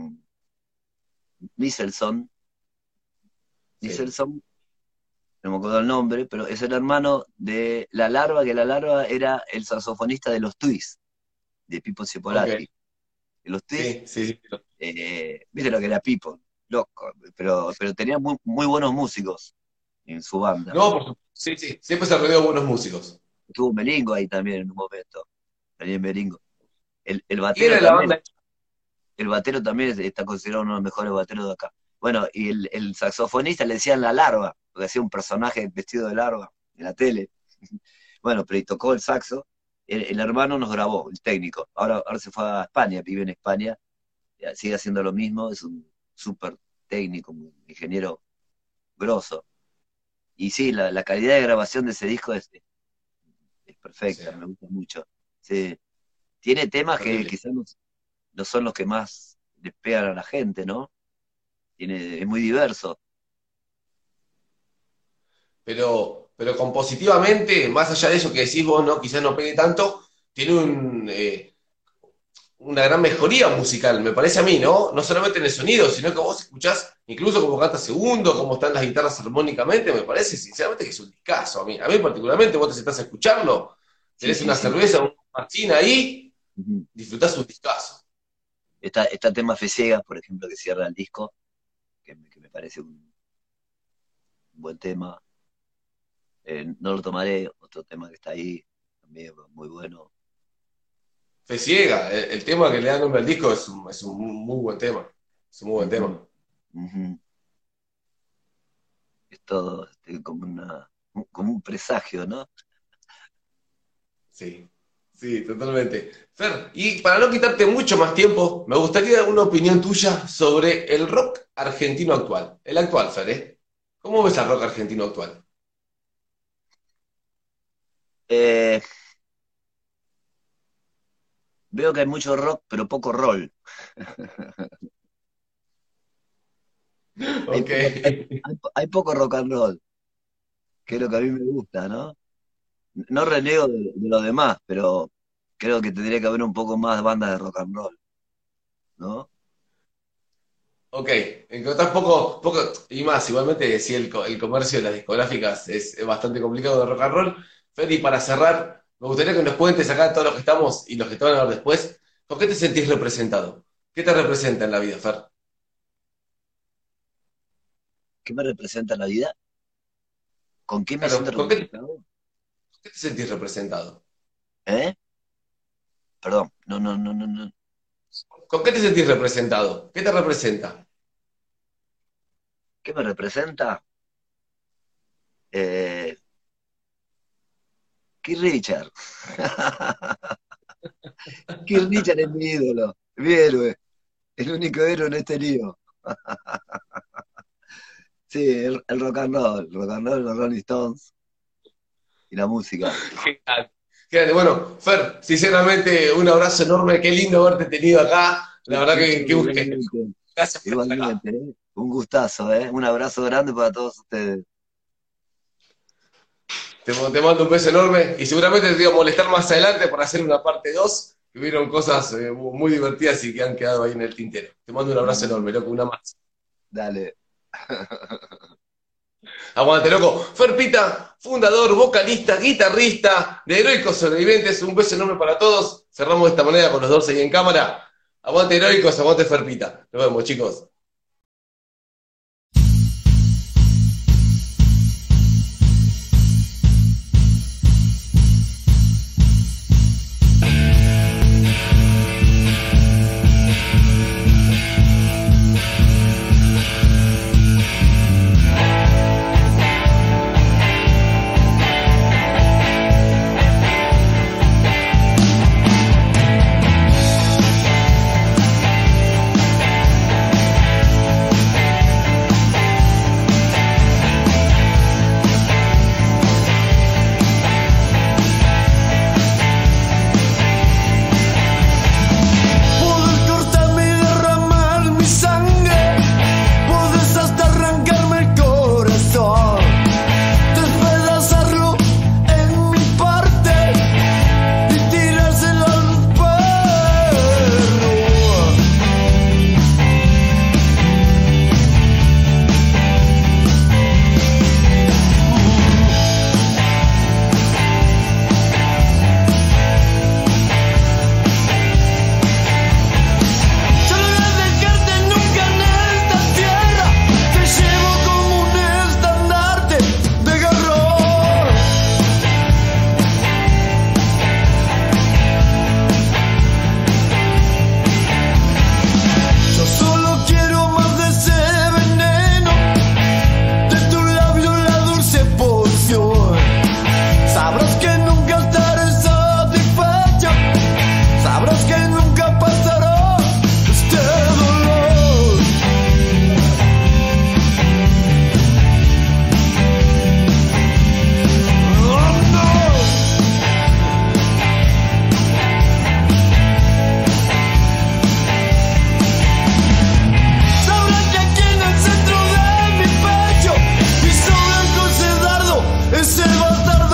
Nisselson. Sí. Nisselson, no me acuerdo el nombre, pero es el hermano de La Larva, que La Larva era el saxofonista de los Twists, de Pipo Ok. Cipollari. Los Twists, Sí, sí, sí. viste lo que era Pipo, loco, pero tenía muy, muy buenos músicos en su banda. No, por supuesto. Sí, sí. Siempre se rodeó de buenos músicos. Estuvo Melingo ahí también en un momento, Daniel Melingo. El ¿Y batero era la también, banda? el batero también está considerado uno de los mejores bateros de acá. Bueno, y el saxofonista le decían La Larva, porque hacía un personaje vestido de larva en la tele. Bueno, pero y tocó el saxo. El hermano nos grabó, el técnico. Ahora se fue a España, vive en España, sigue haciendo lo mismo, es un súper técnico, un ingeniero grosso. Y sí, la calidad de grabación de ese disco es Sí, perfecta, me gusta mucho. Sí. Tiene temas que terrible. quizás no son los que más le pegan a la gente, ¿no? Es muy diverso. Pero compositivamente, más allá de eso que decís vos, ¿no? Quizás no pegue tanto, tiene una gran mejoría musical, me parece a mí, ¿no? No solamente en el sonido, sino que vos escuchás incluso cómo canta segundo, cómo están las guitarras armónicamente, me parece sinceramente que es un discazo. A mí particularmente, vos te sentás a escucharlo, Sí, tenés sí, una sí. cerveza, un machín ahí, Ujú. disfrutás un discazo. Está tema Fe Ciega, por ejemplo, que cierra el disco, que me parece un buen tema. No lo tomaré, otro tema que está ahí, también muy bueno. Fe Ciega, el tema que le da nombre al disco es un muy buen tema. Es un muy buen Ujú, tema. ujú. Es todo como como un presagio, ¿no? Sí, sí, totalmente. Fer, y para no quitarte mucho más tiempo, me gustaría una opinión tuya sobre el rock argentino actual. El actual, Fer, ¿eh? ¿Cómo ves al rock argentino actual? Eh, Veo que hay mucho rock, pero poco roll. Hay Ok. poco, hay poco rock and roll, que es lo que a mí me gusta, ¿no? No renego de lo demás, pero creo que tendría que haber un poco más bandas de rock and roll, ¿no? Ok, encontrás poco, y más, igualmente sí, el comercio de las discográficas es bastante complicado de rock and roll. Fer, y para cerrar, me gustaría que nos cuentes acá todos los que estamos y los que te van a ver después, ¿con qué te sentís representado? ¿Qué te representa en la vida, Fer? ¿Qué me representa la vida? ¿Con qué me siento Claro, representado? ¿qué te sentís representado? ¿Eh? Perdón, no, no, no, no, no. ¿Con qué te sentís representado? ¿Qué te representa? ¿Qué me representa? Eh, Keith Richard. Keith Richard es mi ídolo, mi héroe, el único héroe en este lío. Sí, el rock and roll, los Rolling Stones y la música. Genial. Genial. Bueno, Fer, sinceramente, un abrazo enorme. Qué lindo haberte tenido acá. La verdad que busqué. Igualmente, Gracias por estar acá. igualmente, ¿eh? Un gustazo, ¿eh? Un abrazo grande para todos ustedes. Te mando un beso enorme y seguramente te voy a molestar más adelante para hacer una parte 2. Que hubieron cosas muy divertidas y que han quedado ahí en el tintero. Te mando un abrazo enorme, loco, una más. Dale. Aguante, loco. Fer Pita, fundador, vocalista, guitarrista de Heroicos Sobrevivientes. Un beso enorme para todos. Cerramos de esta manera con los dos ahí en cámara. Aguante Heroicos, aguante Fer Pita. Nos vemos, chicos. Ese bastardo